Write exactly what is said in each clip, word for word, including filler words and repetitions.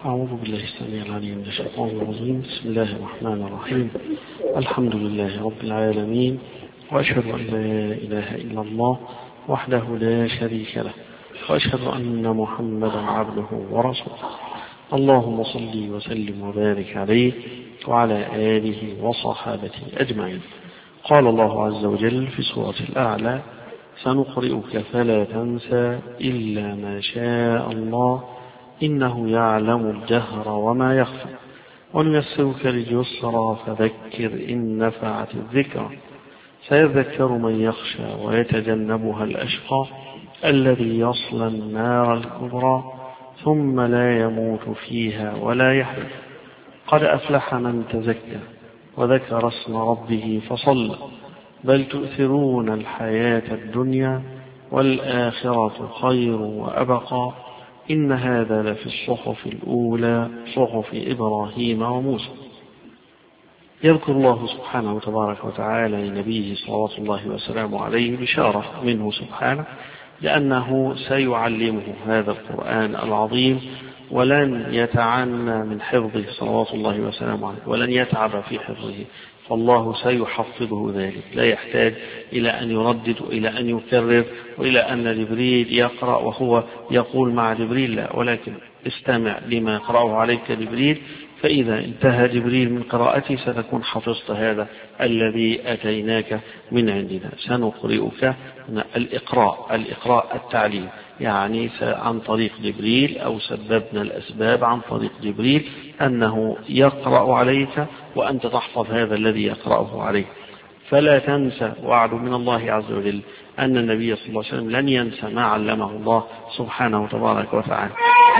أعوذ بالله السميع العليم من الشيطان الرجيم. بسم الله الرحمن الرحيم. الحمد لله رب العالمين، وأشهد أن لا إله إلا الله وحده لا شريك له، وأشهد أن محمدا عبده ورسوله. اللهم صل وسلم وبارك عليه وعلى آله وصحابته أجمعين. قال الله عز وجل في سورة الأعلى: سنقرئك فلا تنسى إلا ما شاء الله إنه يعلم الجهر وما يخفى ونيسرك لليسرى فذكر إن نفعت الذكرى سيذكر من يخشى ويتجنبها الأشقى الذي يصلى النار الكبرى ثم لا يموت فيها ولا يحيى قد أفلح من تزكى وذكر اسم ربه فصلى بل تؤثرون الحياة الدنيا والآخرة خير وأبقى إن هذا لفي الصحف الأولى صحف إبراهيم وموسى. يذكر الله سبحانه وتبارك وتعالى لنبيه صلوات الله وسلامه عليه بشارة منه سبحانه لأنه سيعلمه هذا القرآن العظيم ولن يتعنى من حفظه صلوات الله وسلامه عليه ولن يتعب في حفظه، فالله سيحفظه ذلك، لا يحتاج إلى أن يردد إلى أن يكرر وإلى أن جبريل يقرأ وهو يقول مع جبريل، لا، ولكن استمع لما يقرأه عليك جبريل، فإذا انتهى جبريل من قراءته ستكون حفظت هذا الذي أتيناك من عندنا. سنقرئك الإقراء الإقراء التعليم، يعني عن طريق جبريل أو سببنا الأسباب عن طريق جبريل أنه يقرأ عليك وأنت تحفظ هذا الذي يقرأه عليك. فلا تنسى، وعد من الله عز وجل أن النبي صلى الله عليه وسلم لن ينسى ما علمه الله سبحانه وتبارك وتعالى،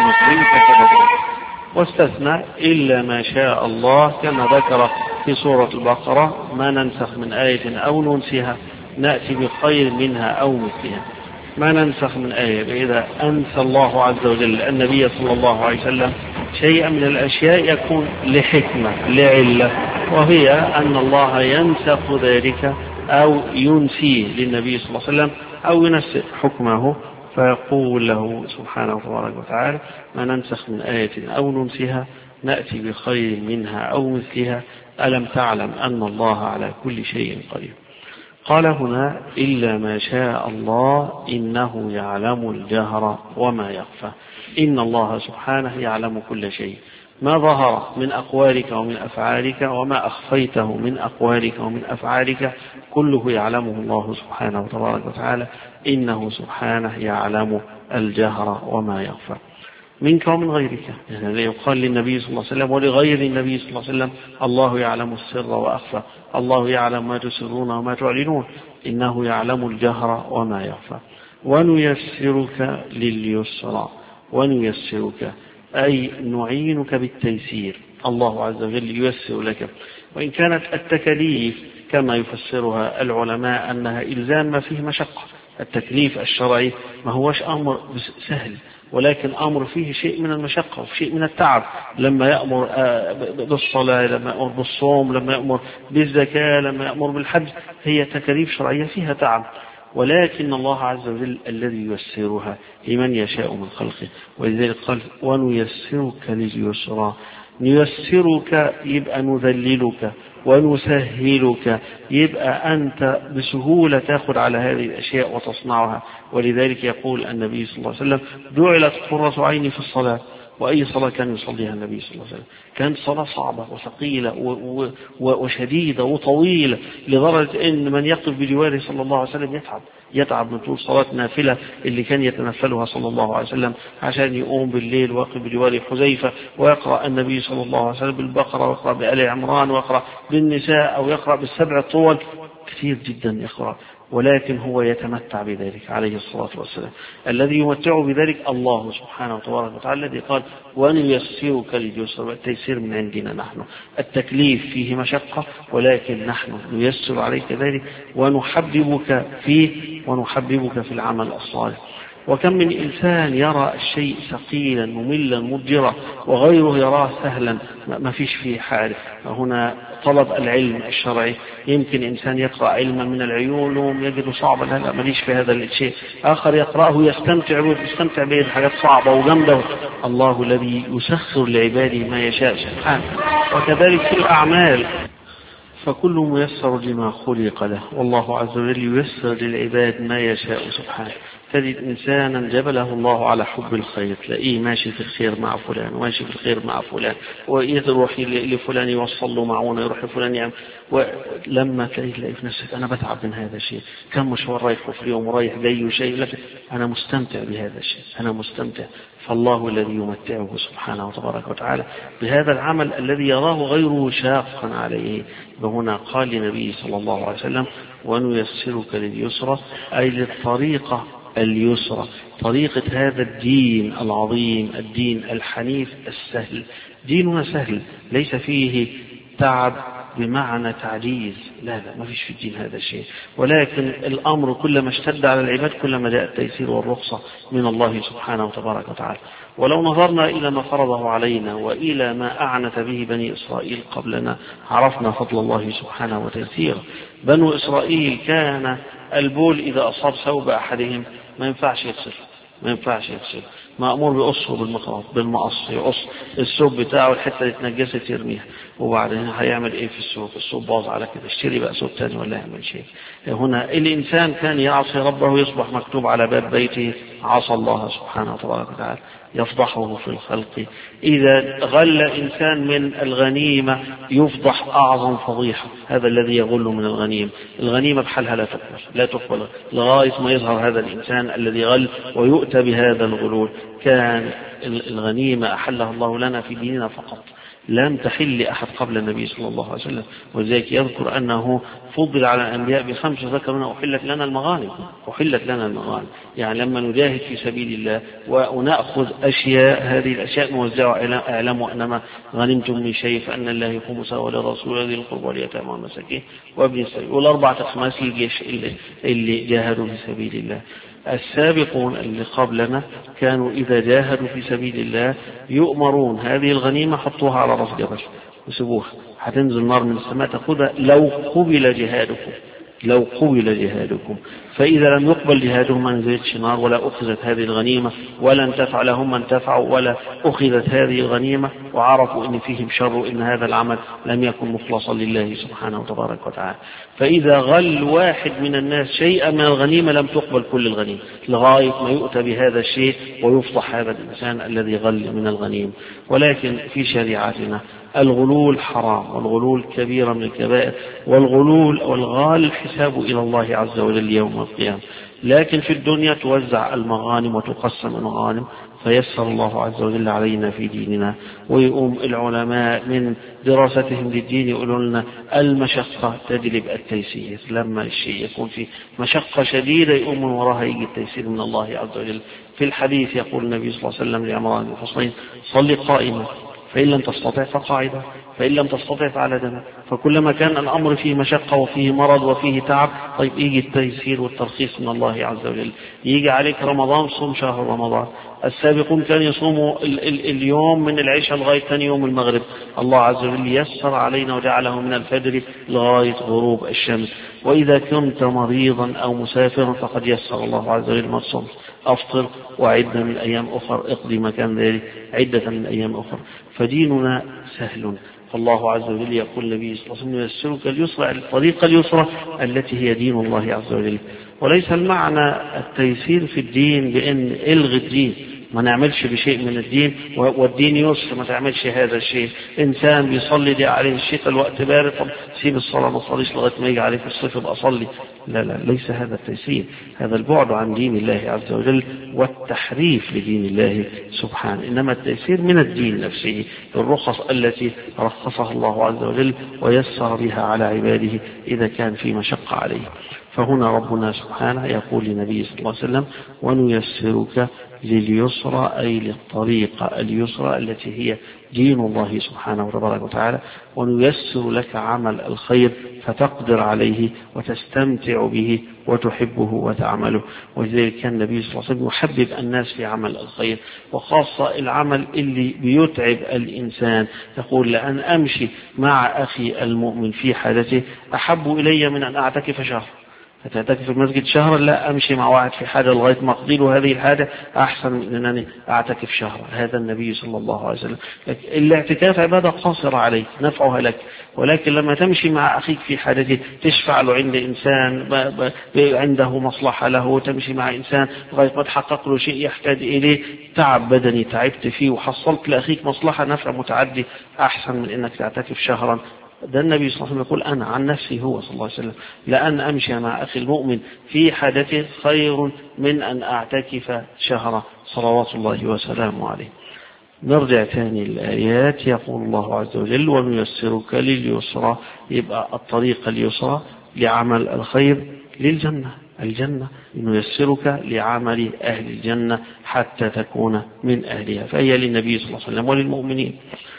واستثنى إلا ما شاء الله كما ذكر في سورة البقرة: ما ننسخ من آية أو ننسها نأتي بخير منها أو مثلها. ما ننسخ من آية، إذا أنسى الله عز وجل النبي صلى الله عليه وسلم شيئا من الأشياء يكون لحكمة لعلة، وهي أن الله ينسخ ذلك أو ينسيه للنبي صلى الله عليه وسلم أو ينسخ حكمه، فيقول له سبحانه وتبارك وتعالى: ما ننسخ من آية أو ننسها نأتي بخير منها أو مثلها ألم تعلم أن الله على كل شيء قدير. قال هنا: إلا ما شاء الله إنه يعلم الجهر وما يخفى. إن الله سبحانه يعلم كل شيء، ما ظهر من أقوالك ومن أفعالك وما أخفيته من أقوالك ومن أفعالك كله يعلمه الله سبحانه وتبارك وتعالى. إنه سبحانه يعلم الجهر وما يخفى منك ومن غيرك، يعني يقال للنبي صلى الله عليه وسلم ولغير النبي صلى الله عليه وسلم: الله يعلم السر وأخفى، الله يعلم ما تسرون وما تعلنون، إنه يعلم الجهر وما يخفى. ونيسرك لليسرى، ونيسرك أي نعينك بالتيسير، الله عز وجل ييسر لك. وإن كانت التكاليف كما يفسرها العلماء أنها إلزام ما فيه مشقة، التكليف الشرعي ما هوش أمر سهل، ولكن أمر فيه شيء من المشقة وشيء من التعب، لما يأمر بالصلاة، لما يأمر بالصوم، لما يأمر بالزكاة، لما يأمر بالحج، هي تكاليف شرعية فيها تعب، ولكن الله عز وجل الذي ييسرها لمن يشاء من خلقه. ولذلك قال: ونيسرك لليسرى. نيسرك يبقى نذللك، ونسهلك يبقى أنت بسهولة تأخذ على هذه الأشياء وتصنعها. ولذلك يقول النبي صلى الله عليه وسلم: جعلت قرة عيني في الصلاة. وأي صلاة كان يصليها النبي صلى الله عليه وسلم؟ كانت صلاة صعبة وثقيلة وشديدة وطويلة، لدرجة أن من يقف بجواره صلى الله عليه وسلم يتعب يتعب من طول صلاة نافلة اللي كان يتنفلها صلى الله عليه وسلم عشان يقوم بالليل ويقف بجوار حذيفة ويقرأ النبي صلى الله عليه وسلم بالبقرة ويقرأ بآل عمران ويقرأ بالنساء أو يقرأ بالسبع الطول، كثير جدا يقرأ، ولكن هو يتمتع بذلك عليه الصلاة والسلام. الذي يمتع بذلك الله سبحانه وتبارك وتعالى، الذي قال: ونيسرك لليسر. التيسير من عندنا نحن، التكليف فيه مشقة ولكن نحن نيسر عليك ذلك ونحببك فيه ونحببك في العمل الصالح. وكم من إنسان يرى الشيء ثقيلا مملا مضجرا وغيره يراه سهلا ما فيش فيه حال. هنا طلب العلم الشرعي، يمكن إنسان يقرأ علما من العلوم يجد صعبا، لا ماليش في هذا الشيء. آخر يقرأه يستمتع به يستمتع به حاجات صعبة وجنبه. الله الذي يسخر لعباده ما يشاء سبحانه. وكذلك في الأعمال، فكل ميسر لما خلق له، والله عز وجل ييسر للعباد ما يشاء سبحانه. تجد إنسانا جبله الله على حب الخير، تلاقيه ماشي في الخير مع فلان وماشي في الخير مع فلان، ويروح لفلان يوصل له معونه، يروح لفلان يعمل. ولما تلاقيه تلاقي في نفسك أنا بتعب من هذا الشيء، كم مشوار رايح في اليوم ورايح جاي وشيء، لكن أنا مستمتع بهذا الشيء، أنا مستمتع. فالله الذي يمتعه سبحانه وتبارك وتعالى بهذا العمل الذي يراه غيره شاقا عليه. وهنا قال للنبي صلى الله عليه وسلم ونيسرك لليسرى، أي للطريقة اليسرى، طريقة هذا الدين العظيم، الدين الحنيف السهل. ديننا سهل ليس فيه تعب بمعنى تعجيز، لا لا ما فيش في الدين هذا الشيء، ولكن الأمر كلما اشتد على العباد كلما جاء التيسير والرخصة من الله سبحانه وتبارك وتعالى. ولو نظرنا إلى ما فرضه علينا وإلى ما أعنت به بني إسرائيل قبلنا عرفنا فضل الله سبحانه وتيسيره. بنو إسرائيل كان البول إذا أصاب ثوب أحدهم ما ينفعش يغسل، ما ينفعش يغسل، مأمور بقصه بالمقراط بالمقص، يقص الثوب بتاعه الحتة اللي اتنجست يرميها، وبعدين هيعمل ايه في الثوب؟ الثوب باظ على كده، اشتري بقى ثوب تاني ولا يعمل شيء. هنا الإنسان كان يعصي ربه يصبح مكتوب على باب بيته عصى الله سبحانه وتبارك وتعالى، يفضحه في الخلق. إذا غل إنسان من الغنيمة يفضح أعظم فضيحة، هذا الذي يغل من الغنيمة. الغنيمة بحالها لا تقبل لا تقبل لغاية ما يظهر هذا الإنسان الذي غل ويؤتى بهذا الغلول. كان الغنيمة أحلها الله لنا في ديننا فقط، لم تحل لأحد قبل النبي صلى الله عليه وسلم. وذلك يذكر أنه فضل على الأنبياء بخمس، ذكر منها أحلت لنا المغانم، أحلت لنا المغانم، يعني لما نجاهد في سبيل الله ونأخذ أشياء، هذه الأشياء موزعة. اعلموا أنما غنمتم من شيء فأن الله يقوم سوى للرسول ذي القربى واليتامى والمساكين وابن السبيل، والأربعة أخماس الجيش اللي, اللي جاهدوا في سبيل الله. السابقون اللي قبلنا كانوا إذا جاهدوا في سبيل الله يؤمرون هذه الغنيمة حطوها على رأس جبل وسبوها، هتنزل نار من السماء تأخذها لو قبل جهادكم، لو قبل جهادكم. فإذا لم يقبل جهادهم ما نزلتش نار ولا أخذت هذه الغنيمة، ولا انتفع لهم ما انتفعوا ولا أخذت هذه الغنيمة، وعرفوا إن فيهم شر، إن هذا العمل لم يكن مخلصا لله سبحانه وتبارك وتعالى. فإذا غل واحد من الناس شيئا من الغنيمة لم تقبل كل الغنيمة لغاية ما يؤتى بهذا الشيء ويفضح هذا الإنسان الذي غل من الغنيمة. ولكن في شريعتنا الغلول حرام، والغلول كبيرة من الكبائر، والغلول والغال الحساب إلى الله عز وجل يوم القيامة. لكن في الدنيا توزع المغانم وتقسم المغانم، فيسر الله عز وجل علينا في ديننا. ويقوم العلماء من دراستهم للدين يقولون لنا المشقة تجلب التيسير، لما الشيء يكون في مشقة شديدة يقوم من وراها يجي التيسير من الله عز وجل. في الحديث يقول النبي صلى الله عليه وسلم لعمران بن حصين صلي قائما فإن لم تستطع فقاعدا فإن لم تستطع فعلى جنب. فكلما كان الأمر فيه مشقة وفيه مرض وفيه تعب، طيب يجي التيسير والترخيص من الله عز وجل. يجي عليك رمضان صوم شهر رمضان. السابقون كانوا يصوموا ال- ال- اليوم من العشاء لغاية ثاني يوم المغرب، الله عز وجل يسر علينا وجعله من الفجر لغاية غروب الشمس. وإذا كنت مريضا أو مسافرا فقد يسر الله عز وجل ما تصوم، أفطر وعدة من أيام أخرى، اقضي مكان ذلك عدة من أيام أخرى. فديننا سهل. فالله عز وجل يقول النبي صلى الله عليه وسلم يسرك اليسرى، الطريقة اليسرى التي هي دين الله عز وجل. وليس المعنى التيسير في الدين بأن الغي الدين، ما نعملش بشيء من الدين والدين يسر، ما تعملش هذا الشيء. إنسان بيصلي دي عليه الشتاء الوقت بارد، طب سيب الصلاة ما تصليش لغاية ما يجي عليه في الصيف يبقى أصلي. لا لا، ليس هذا التيسير، هذا البعد عن دين الله عز وجل والتحريف لدين الله سبحانه. إنما التيسير من الدين نفسه، الرخص التي رخصها الله عز وجل ويسر بها على عباده إذا كان في مشقة عليه. فهنا ربنا سبحانه يقول لنبي صلى الله عليه وسلم ونيسرك لليسرى أي للطريقة اليسرى التي هي دين الله سبحانه وتبارك وتعالى، ونيسر لك عمل الخير فتقدر عليه وتستمتع به وتحبه وتعمله. ولذلك كان النبي صلى الله عليه وسلم يحبب الناس في عمل الخير، وخاصة العمل اللي بيتعب الإنسان. يقول لأن أمشي مع أخي المؤمن في حالته أحب إلي من أن أعتكف شهر. فتعتكف في المسجد شهرا، لا أمشي مع واحد في حاجة لغاية ما أقضي له هذه الحاجة أحسن من أنني أعتكف شهرا. هذا النبي صلى الله عليه وسلم. الاعتكاف عبادة قاصرة عليك نفعها لك، ولكن لما تمشي مع أخيك في حاجته تشفع له عند إنسان عنده مصلحة له، تمشي مع إنسان لغاية ما تحقق له شيء يحتاج إليه، تعب بدني تعبت فيه وحصلت لأخيك مصلحة نفع متعدي أحسن من أنك تعتكف شهرا. ده النبي صلى الله عليه وسلم يقول أنا عن نفسي هو صلى الله عليه وسلم لأن أمشي مع أخي المؤمن في حاجته خير من أن أعتكف شهرا صلوات الله وسلامه عليه. نرجع ثاني الآيات. يقول الله عز وجل ونيسرك لليسرى، يبقى الطريق اليسرى لعمل الخير للجنة، الجنة نيسرك لعمل أهل الجنة حتى تكون من أهلها، فهي للنبي صلى الله عليه وسلم وللمؤمنين.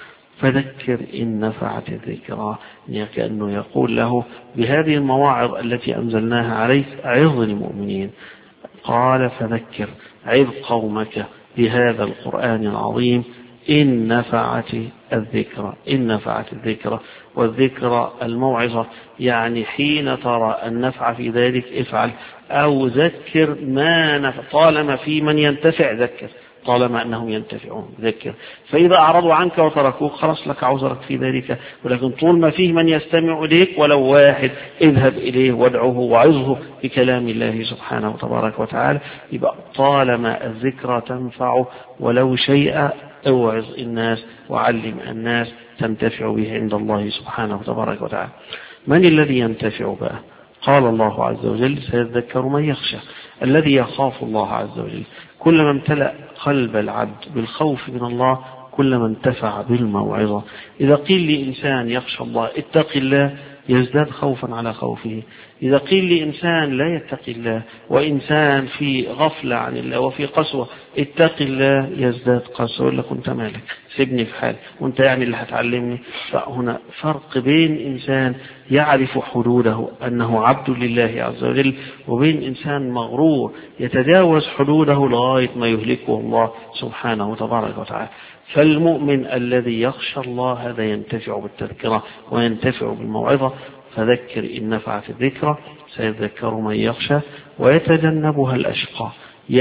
فذكر إن نفعت الذكرى، كأنه يقول له بهذه المواعظ التي أنزلناها عليك عظ المؤمنين. قال فذكر عظ قومك بهذا القرآن العظيم إن نفعت الذكرى، إن نفعت الذكرى، والذكرى الموعظة، يعني حين ترى النفع في ذلك افعل أو ذكر ما نفع، طالما في من ينتفع ذكر، طالما أنهم ينتفعون ذكر. فإذا أعرضوا عنك وتركوك خلاص لك عذرك في ذلك، ولكن طول ما فيه من يستمع إليك ولو واحد اذهب إليه وادعوه وعظه بكلام الله سبحانه وتبارك وتعالى. يبقى طالما الذكرى تنفع ولو شيء اوعظ الناس وعلم الناس تنتفع به عند الله سبحانه وتبارك وتعالى. من الذي ينتفع بقى؟ قال الله عز وجل سيذكر من يخشى، الذي يخاف الله عز وجل. كلما امتلأ قلب العبد بالخوف من الله كلما انتفع بالموعظة. إذا قيل لإنسان يخشى الله اتق الله يزداد خوفا على خوفه. إذا قيل لإنسان لا يتقي الله وإنسان في غفلة عن الله وفي قسوة اتق الله يزداد قسوة، يقول لك أنت مالك سيبني في حال وأنت يعني اللي هتعلمني. فهنا فرق بين إنسان يعرف حدوده أنه عبد لله عز وجل وبين إنسان مغرور يتجاوز حدوده لغاية ما يهلكه الله سبحانه وتبارك وتعالى. فالمؤمن الذي يخشى الله هذا ينتفع بالتذكرة وينتفع بالموعظة. فذكر إن نفعت الذكرى سيذكر من يخشى ويتجنبها الأشقى.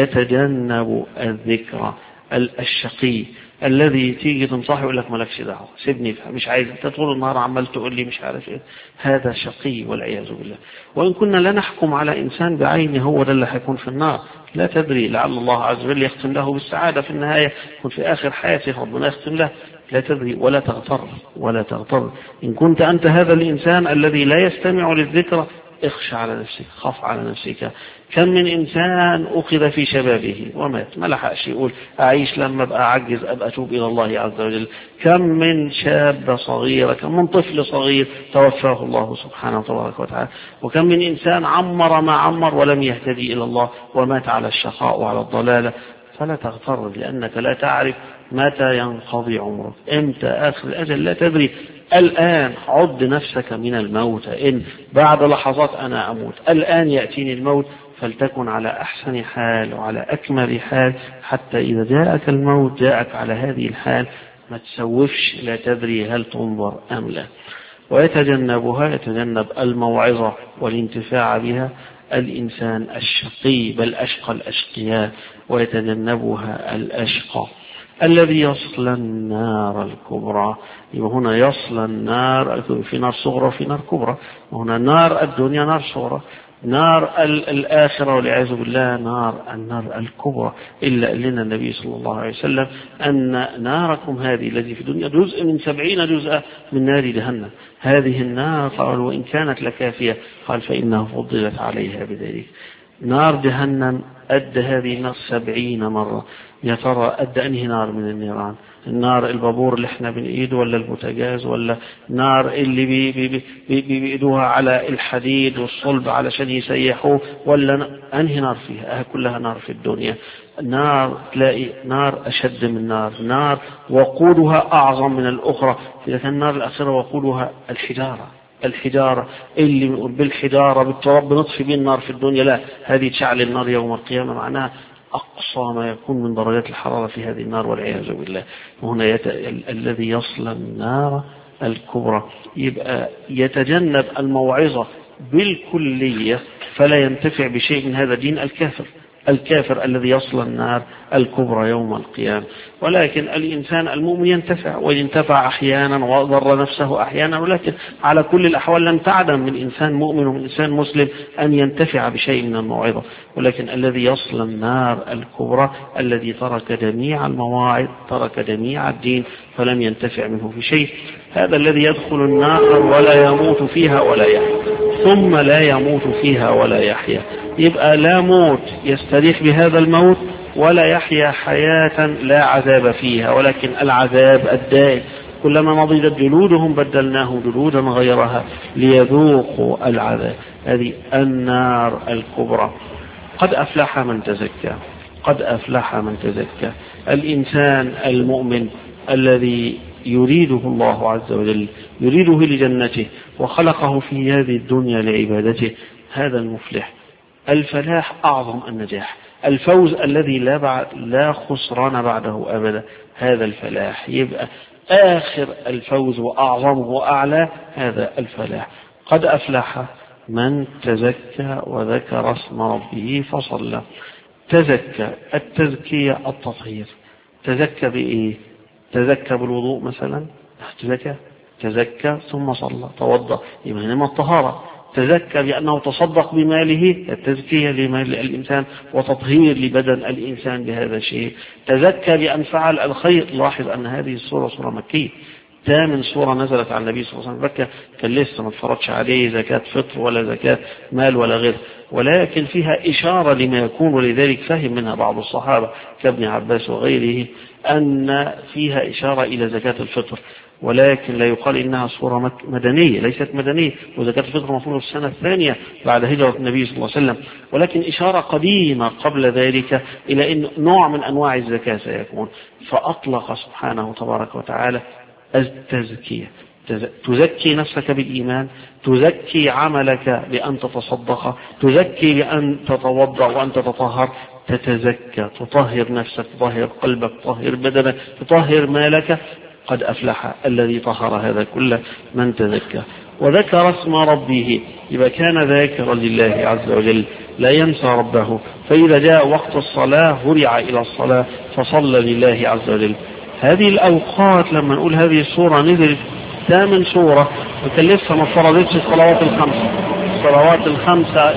يتجنب الذكرى الشقي الذي تيجي تنصحه يقول لك مالكش دعوه سيبني مش عايز، انت طول النهار عمال تقول لي مش عارف ايه. هذا شقي والعياذ بالله. وان كنا لا نحكم على انسان بعينه هو ده اللي هيكون في النار، لا تدري لعل الله عز وجل يختم له بالسعاده في النهايه، يكون في اخر حياته ربنا يختم له، لا تدري ولا تغتر ولا تغتر. ان كنت انت هذا الانسان الذي لا يستمع للذكر اخشى على نفسك، خاف على نفسك. كم من إنسان أخذ في شبابه ومات ما لحقش يقول أعيش لما أبقى أعجز أبقى أتوب إلى الله عز وجل. كم من شاب صغير، كم من طفل صغير توفاه الله سبحانه وتبارك وتعالى. وكم من إنسان عمر ما عمر ولم يهتدي إلى الله ومات على الشقاء وعلى الضلالة. فلا تغتر لأنك لا تعرف متى ينقضي عمرك، امتى آخر الأجل لا تدري. الآن عد نفسك من الموت، إن بعد لحظات أنا أموت، الآن يأتيني الموت، فلتكن على أحسن حال وعلى أكمل حال حتى إذا جاءك الموت جاءك على هذه الحال، ما تسوفش لا تدري هل تنظر أم لا. ويتجنبها يتجنب الموعظة والانتفاع بها الإنسان الشقي بل أشقى الأشقياء، ويتجنبها الأشقى الذي يصل النار الكبرى. هنا يصل النار، في نار صغرى وفي نار كبرى. وهنا نار الدنيا نار صغرى، نار الآخرة والعياذ بالله نار النار الكبرى. إلا لنا النبي صلى الله عليه وسلم أن ناركم هذه التي في الدنيا جزء من سبعين جزءا من نار جهنم. هذه النار قال وإن كانت لكافية قال فإنها فضلت عليها بذلك. نار جهنم أدى هذه النار سبعين مرة. يا ترى أدى أنهي نار من النيران؟ النار البابور اللي احنا بنقيده، ولا البوتاجاز، ولا نار اللي بي بي بي بي بيقيدوها على الحديد والصلب علشان يسيحوه، ولا أنهي نار فيها؟ كلها نار في الدنيا. نار تلاقي نار أشد من نار، نار وقودها أعظم من الأخرى. إذا كان النار الأخيرة وقودها الحجارة، الحجارة اللي بالحجارة بالتراب بنطفي به النار في الدنيا، لا، هذه تشعل النار يوم القيامة، معناها أقصى ما يكون من درجات الحرارة في هذه النار والعياذ بالله. وهنا يت... ال... الذي يصل النار الكبرى يبقى يتجنب الموعظة بالكلية، فلا ينتفع بشيء من هذا الدين. الكافر الكافر الذي يصل النار الكبرى يوم القيامة. ولكن الإنسان المؤمن ينتفع، وينتفع أحيانا وضر نفسه أحيانا، ولكن على كل الأحوال لن تعدم من إنسان مؤمن ومن إنسان مسلم أن ينتفع بشيء من الموعظة. ولكن الذي يصل النار الكبرى الذي ترك جميع المواعظ، ترك جميع الدين، فلم ينتفع منه في شيء، هذا الذي يدخل النار ولا يموت فيها ولا يحيا، ثم لا يموت فيها ولا يحيا. يبقى لا موت يستريح بهذا الموت، ولا يحيا حياة لا عذاب فيها، ولكن العذاب الدائم. كلما نضجت جلودهم بدلناهم جلودا غيرها ليذوقوا العذاب. هذه النار الكبرى. قد أفلح من تزكى، قد أفلح من تزكى. الإنسان المؤمن الذي يريده الله عز وجل، يريده لجنته وخلقه في هذه الدنيا لعبادته، هذا المفلح. الفلاح أعظم النجاح، الفوز الذي لا بعد لا خسران بعده أبدا، هذا الفلاح. يبقى آخر الفوز وأعظمه وأعلى هذا الفلاح. قد أفلح من تزكى وذكر اسم ربه فصلى. تزكى، التزكية التطهير. تزكى بإيه؟ تزكى بالوضوء مثلا، تزكى تزكى ثم صلى توضأ، يبقى هنا الطهارة. تزكى بأنه تصدق بماله، التزكية لمال الإنسان وتطهير لبدن الإنسان بهذا الشيء. تزكى بأن فعل الخير. لاحظ أن هذه السورة سورة مكية، ثامن سورة نزلت على النبي صلى الله عليه وسلم. مكة كان لسه ما اتفرضش عليه زكاة فطر ولا زكاة مال ولا غير، ولكن فيها إشارة لما يكون، ولذلك فهم منها بعض الصحابة كابن عباس وغيره أن فيها إشارة إلى زكاة الفطر، ولكن لا يقال إنها صورة مدنية، ليست مدنية. وزكاة الفطر مفروض السنة الثانية بعد هجرة النبي صلى الله عليه وسلم، ولكن إشارة قديمة قبل ذلك إلى أن نوع من أنواع الزكاة سيكون. فأطلق سبحانه تبارك وتعالى التزكية. تزكي نفسك بالإيمان، تزكي عملك بأن تتصدق، تزكي بأن تتوضأ وأن تتطهر، تتزكى، تطهر نفسك، تطهر قلبك، تطهر بدنك، تطهر مالك. قد أفلح الذي طهر هذا كله من تزكى وذكر اسم ربه. يبقى كان ذاكرا لله عز وجل لا ينسى ربه، فإذا جاء وقت الصلاة هرع إلى الصلاة فصلى لله عز وجل. هذه الأوقات لما نقول هذه السورة نزلت ثامن سورة، وكلفها ما فرضتش الصلوات الخمسة. الصلوات الخمسة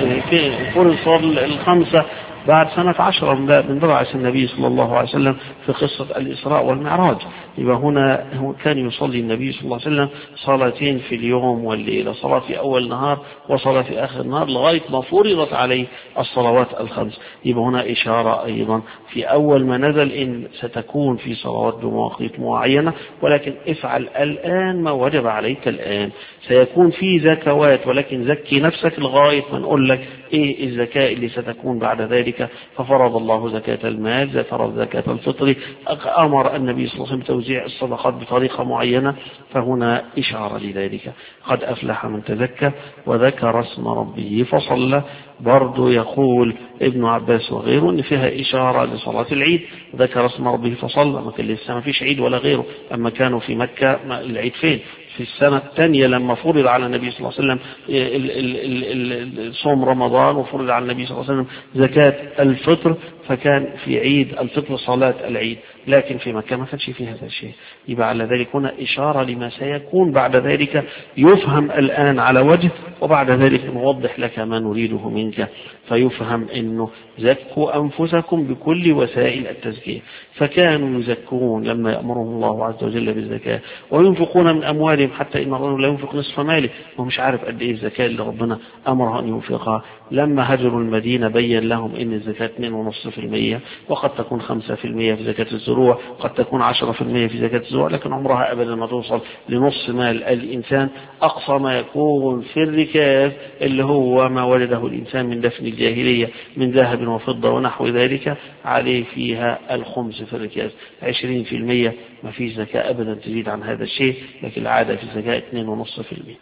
فرض الخمسة بعد سنة عشرة من بعث النبي صلى الله عليه وسلم في قصة الإسراء والمعراج. يبقى هنا هو كان يصلي النبي صلى الله عليه وسلم صلاتين في اليوم والليلة، صلاة في أول نهار وصلاة في آخر النهار، لغاية ما فرضت عليه الصلوات الخمس. يبقى هنا إشارة أيضا في أول ما نزل إن ستكون في صلوات بمواقيت معينة، ولكن افعل الآن ما وجب عليك الآن. سيكون في زكوات، ولكن زكي نفسك لغاية ما نقول لك إيه الزكاة اللي ستكون بعد ذلك. ففرض الله زكاة المال، فرض زكاة الفطر، أمر النبي صلى الله عليه وسلم توزيع الصدقات بطريقة معينة، فهنا إشارة لذلك. قد أفلح من تزكى وذكر اسم ربه فصلى. برضو يقول ابن عباس وغيره إن فيها إشارة لصلاة العيد، ذكر اسم ربه فصلى. ما كان لسه ما فيش عيد ولا غيره، أما كانوا في مكة العيد فين؟ في السنة الثانية لما فرض على النبي صلى الله عليه وسلم صوم رمضان، وفرض على النبي صلى الله عليه وسلم زكاة الفطر، فكان في عيد الفطر صلاة العيد، لكن في مكة ما كانش فيه هذا الشيء. يبقى على ذلك هنا إشارة لما سيكون بعد ذلك يفهم الآن على وجه، وبعد ذلك نوضح لك ما نريده منك، فيفهم أنه زكوا أنفسكم بكل وسائل التزكية. فكانوا يزكون لما يأمرهم الله عز وجل بالزكاة، وينفقون من أموالهم حتى إن الرجل لا ينفق نصف ماله ومش عارف قد إيه الزكاة اللي ربنا أمره أن ينفقها. لما هجروا المدينة بين لهم إن الزكاة اثنين فاصلة خمسة بالمئة، وقد تكون خمسة بالمئة في زكاة الزروع، قد تكون عشرة بالمئة في زكاة الزروع، لكن عمرها أبدا ما توصل لنصف مال الإنسان. أقصى ما يكون في الركاز اللي هو ما ولده الإنسان من دفن الجاهلية من ذهب وفضة ونحو ذلك، عليه فيها الخمس في الركاز. عشرين بالمئة ما فيش زكاة أبدا تزيد عن هذا الشيء، لكن العادة في الزكاة اثنين فاصلة خمسة بالمئة.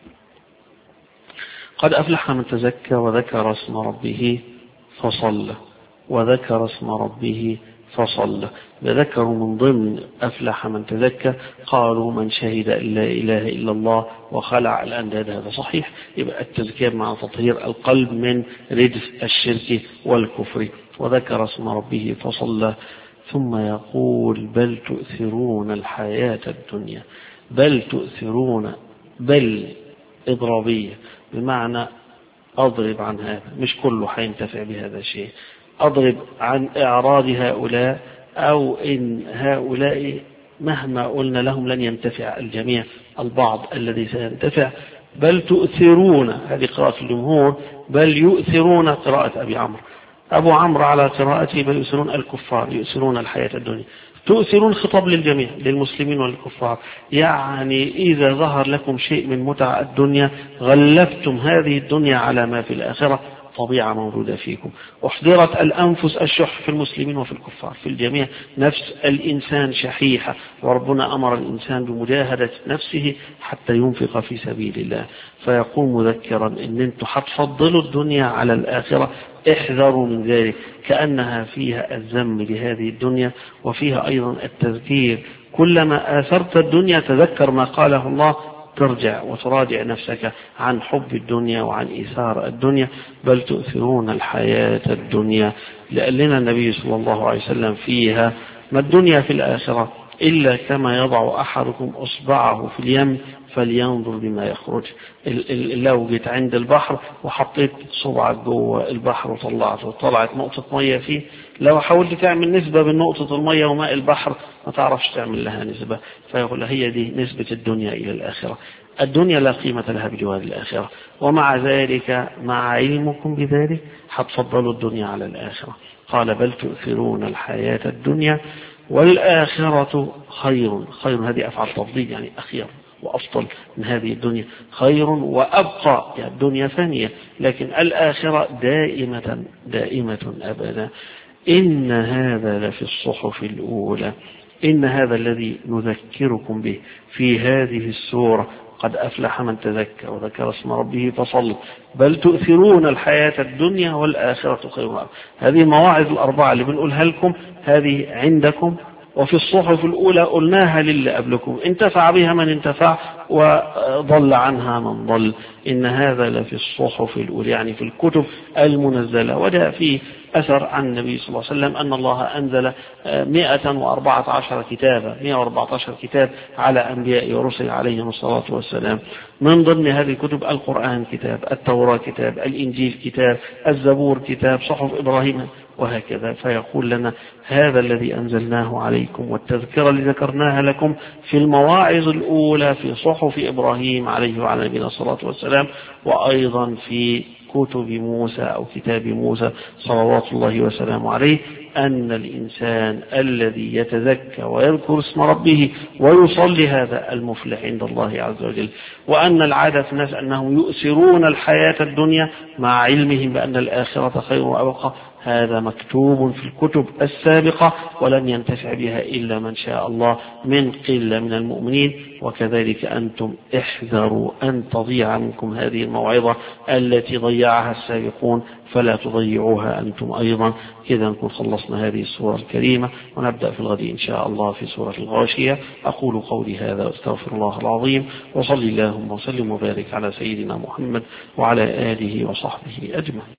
قد أفلح من تزكى وذكر اسم ربه فصلى، وذكر اسم ربه فصلى. ذكروا من ضمن أفلح من تزكى قالوا من شهد أن لا إله إلا الله وخلع الأنداد. هذا صحيح. يبقى التزكية مع تطهير القلب من رجس الشرك والكفر. وذكر اسم ربه فصلى. ثم يقول بل تؤثرون الحياة الدنيا. بل تؤثرون، بل إضرابية بمعنى أضرب عن هذا، مش كله حينتفع بهذا الشيء. أضرب عن إعراض هؤلاء، أو إن هؤلاء مهما قلنا لهم لن ينتفع الجميع، البعض الذي سينتفع. بل تؤثرون، هذه قراءة الجمهور، بل يؤثرون قراءة أبي عمرو. أبو عمرو على قراءته بل يؤثرون الكفار، يؤثرون الحياة الدنيا. تؤثرون خطاب للجميع، للمسلمين والكفار. يعني إذا ظهر لكم شيء من متع الدنيا غلفتم هذه الدنيا على ما في الآخرة، طبيعة موجودة فيكم. أحضرت الأنفس الشح في المسلمين وفي الكفار، في الجميع. نفس الإنسان شحيحة، وربنا أمر الإنسان بمجاهدة نفسه حتى ينفق في سبيل الله. فيقوم مذكرا إن أنتم حتفضلوا الدنيا على الآخرة، احذروا من ذلك، كأنها فيها الذم لهذه الدنيا وفيها أيضا التذكير. كلما آثرت الدنيا تذكر ما قاله الله، ترجع وتراجع نفسك عن حب الدنيا وعن إيثار الدنيا. بل تؤثرون الحياة الدنيا، لأننا النبي صلى الله عليه وسلم فيها ما الدنيا في الآخرة إلا كما يضع أحدكم أصبعه في اليم فلينظر بما يخرج. لو جيت عند البحر وحطيت صبعك جوه البحر وطلعته وطلعت نقطة مية فيه، لو حاولت تعمل نسبة بين نقطة المية وماء البحر ما تعرفش تعمل لها نسبة. فيقول هي دي نسبة الدنيا إلى الآخرة. الدنيا لا قيمة لها بجوار الآخرة، ومع ذلك مع علمكم بذلك حتفضلوا الدنيا على الآخرة. قال بل تؤثرون الحياة الدنيا والآخرة خير. خير هذه أفعل تفضيل، يعني أخير وأفضل من هذه الدنيا. خير وأبقى، يعني الدنيا ثانية لكن الآخرة دائمة دائمة أبدا. إن هذا لفي الصحف الأولى. إن هذا الذي نذكركم به في هذه السورة قد أفلح من تزكى وذكر اسم ربه فصلى، بل تؤثرون الحياة الدنيا والآخرة خير وأبقى. هذه المواعظ الأربعة اللي بنقولها لكم هذه عندكم، وفي الصحف الأولى قلناها للي قبلكم، انتفع بها من انتفع وضل عنها من ضل. إن هذا لفي الصحف الأولى، يعني في الكتب المنزلة. وجاء فيه أثر عن النبي صلى الله عليه وسلم أن الله أنزل مئة وأربعة عشر كتابا، مئة وأربعة عشر كتاب على أنبياء ورسل عليهم الصلاة والسلام. من ضمن هذه الكتب القرآن كتاب، التوراة كتاب، الإنجيل كتاب، الزبور كتاب، صحف إبراهيم، وهكذا. فيقول لنا هذا الذي أنزلناه عليكم، والتذكرة اللي ذكرناها لكم في المواعظ الأولى في صحف إبراهيم عليه وعلى نبينا الصلاة والسلام، وأيضا في كتب موسى أو كتاب موسى صلوات الله وسلامه عليه، أن الإنسان الذي يتذكى ويذكر اسم ربه ويصلي هذا المفلح عند الله عز وجل. وأن العادة في الناس أنهم يؤثرون الحياة الدنيا مع علمهم بأن الآخرة خير وأبقى. هذا مكتوب في الكتب السابقة ولن ينتفع بها إلا من شاء الله من قلة من المؤمنين. وكذلك أنتم احذروا أن تضيع منكم هذه الموعظة التي ضيعها السابقون، فلا تضيعوها أنتم أيضا. كذا نكون خلصنا هذه السورة الكريمة، ونبدأ في الغد إن شاء الله في سورة الغاشية. أقول قولي هذا واستغفر الله العظيم، وصلي اللهم وسلم وبارك على سيدنا محمد وعلى آله وصحبه أجمعين.